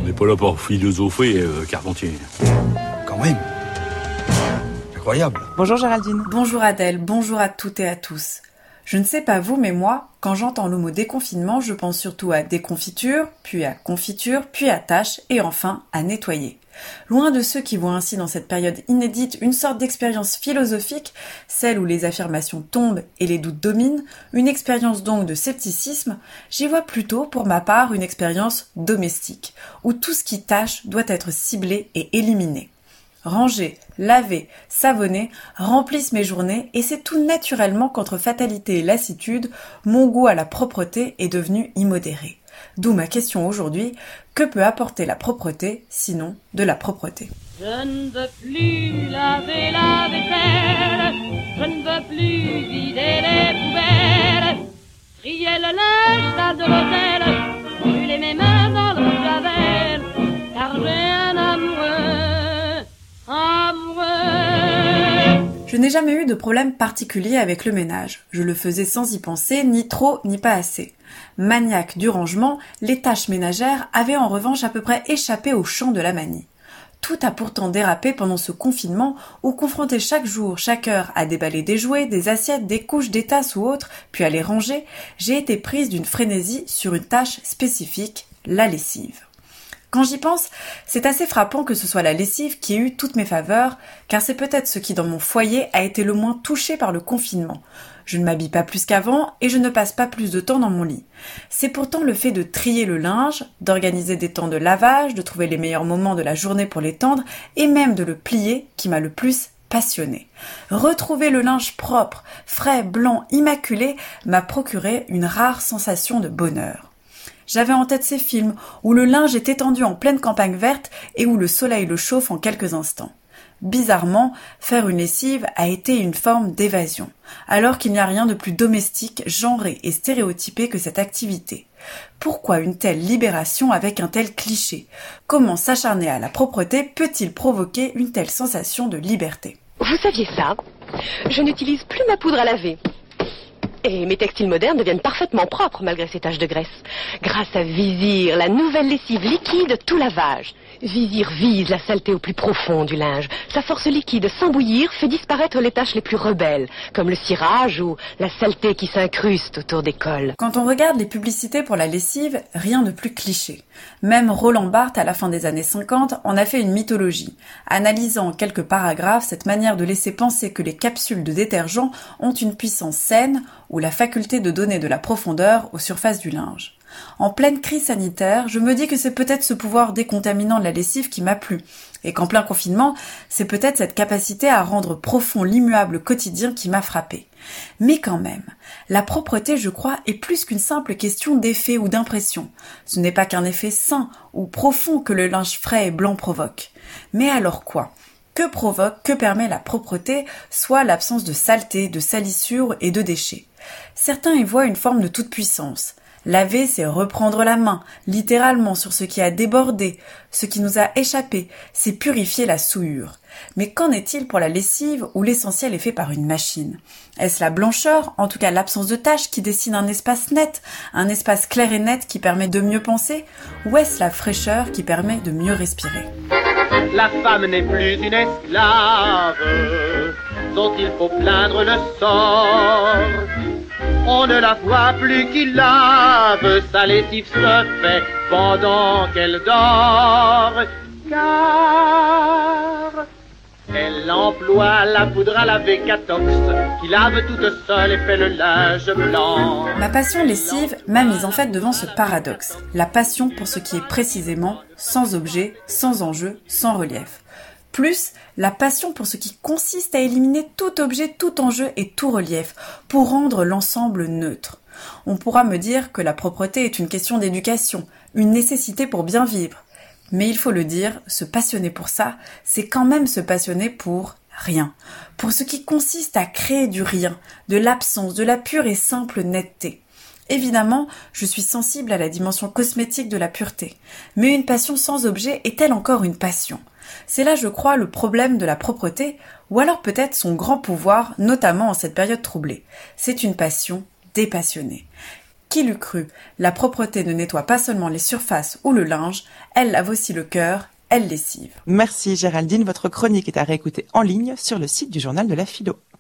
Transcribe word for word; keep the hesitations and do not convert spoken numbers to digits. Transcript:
n'est pas là pour philosopher, euh, Carpentier. Quand même. Incroyable. Bonjour Géraldine. Bonjour Adèle, bonjour à toutes et à tous. Je ne sais pas vous, mais moi, quand j'entends le mot déconfinement, je pense surtout à déconfiture, puis à confiture, puis à tâche, et enfin à nettoyer. Loin de ceux qui voient ainsi dans cette période inédite une sorte d'expérience philosophique, celle où les affirmations tombent et les doutes dominent, une expérience donc de scepticisme, j'y vois plutôt pour ma part une expérience domestique, où tout ce qui tâche doit être ciblé et éliminé. Ranger, laver, savonner remplissent mes journées et c'est tout naturellement qu'entre fatalité et lassitude, mon goût à la propreté est devenu immodéré. D'où ma question aujourd'hui, que peut apporter la propreté, sinon de la propreté ? Je ne veux plus laver la vaisselle, je ne veux plus vider les poubelles, trier le linge, tas de l'hôtel, brûler mes mains dans l'eau de javel, car j'ai un amoureux, amoureux. Je n'ai jamais eu de problème particulier avec le ménage. Je le faisais sans y penser, ni trop, ni pas assez. Maniaque du rangement, les tâches ménagères avaient en revanche à peu près échappé au champ de la manie. Tout a pourtant dérapé pendant ce confinement où, confronté chaque jour, chaque heure à déballer des jouets, des assiettes, des couches, des tasses ou autres, puis à les ranger, j'ai été prise d'une frénésie sur une tâche spécifique, la lessive. Quand j'y pense, c'est assez frappant que ce soit la lessive qui ait eu toutes mes faveurs, car c'est peut-être ce qui dans mon foyer a été le moins touché par le confinement. Je ne m'habille pas plus qu'avant et je ne passe pas plus de temps dans mon lit. C'est pourtant le fait de trier le linge, d'organiser des temps de lavage, de trouver les meilleurs moments de la journée pour l'étendre et même de le plier qui m'a le plus passionnée. Retrouver le linge propre, frais, blanc, immaculé m'a procuré une rare sensation de bonheur. J'avais en tête ces films où le linge est étendu en pleine campagne verte et où le soleil le chauffe en quelques instants. Bizarrement, faire une lessive a été une forme d'évasion, alors qu'il n'y a rien de plus domestique, genré et stéréotypé que cette activité. Pourquoi une telle libération avec un tel cliché ? Comment s'acharner à la propreté peut-il provoquer une telle sensation de liberté ? Vous saviez ça ? Je n'utilise plus ma poudre à laver. Et mes textiles modernes deviennent parfaitement propres malgré ces taches de graisse. Grâce à Vizir, la nouvelle lessive liquide tout lavage. Vizir vise la saleté au plus profond du linge. Sa force liquide, sans bouillir, fait disparaître les taches les plus rebelles, comme le cirage ou la saleté qui s'incruste autour des cols. Quand on regarde les publicités pour la lessive, rien de plus cliché. Même Roland Barthes, à la fin des années cinquante, en a fait une mythologie, analysant en quelques paragraphes cette manière de laisser penser que les capsules de détergent ont une puissance saine ou la faculté de donner de la profondeur aux surfaces du linge. En pleine crise sanitaire, je me dis que c'est peut-être ce pouvoir décontaminant de la lessive qui m'a plu, et qu'en plein confinement, c'est peut-être cette capacité à rendre profond l'immuable quotidien qui m'a frappée. Mais quand même, la propreté, je crois, est plus qu'une simple question d'effet ou d'impression. Ce n'est pas qu'un effet sain ou profond que le linge frais et blanc provoque. Mais alors quoi ? Que provoque, que permet la propreté, soit l'absence de saleté, de salissure et de déchets ? Certains y voient une forme de toute-puissance. Laver, c'est reprendre la main, littéralement, sur ce qui a débordé, ce qui nous a échappé, c'est purifier la souillure. Mais qu'en est-il pour la lessive où l'essentiel est fait par une machine ? Est-ce la blancheur, en tout cas l'absence de taches, qui dessine un espace net, un espace clair et net qui permet de mieux penser ? Ou est-ce la fraîcheur qui permet de mieux respirer ? La femme n'est plus une esclave dont il faut plaindre le sort. On ne la voit plus qui lave, sa lessive se fait pendant qu'elle dort. Car elle emploie la poudre à laver Catox, qui lave toute seule et fait le linge blanc. Ma passion lessive m'a mise en fait devant ce paradoxe. La passion pour ce qui est précisément sans objet, sans enjeu, sans relief. Plus la passion pour ce qui consiste à éliminer tout objet, tout enjeu et tout relief, pour rendre l'ensemble neutre. On pourra me dire que la propreté est une question d'éducation, une nécessité pour bien vivre. Mais il faut le dire, se passionner pour ça, c'est quand même se passionner pour rien. Pour ce qui consiste à créer du rien, de l'absence, de la pure et simple netteté. Évidemment, je suis sensible à la dimension cosmétique de la pureté. Mais une passion sans objet est-elle encore une passion ? C'est là, je crois, le problème de la propreté, ou alors peut-être son grand pouvoir, notamment en cette période troublée. C'est une passion dépassionnée. Qui l'eût cru? La propreté ne nettoie pas seulement les surfaces ou le linge, elle lave aussi le cœur, elle lessive. Merci Géraldine, votre chronique est à réécouter en ligne sur le site du journal de la philo.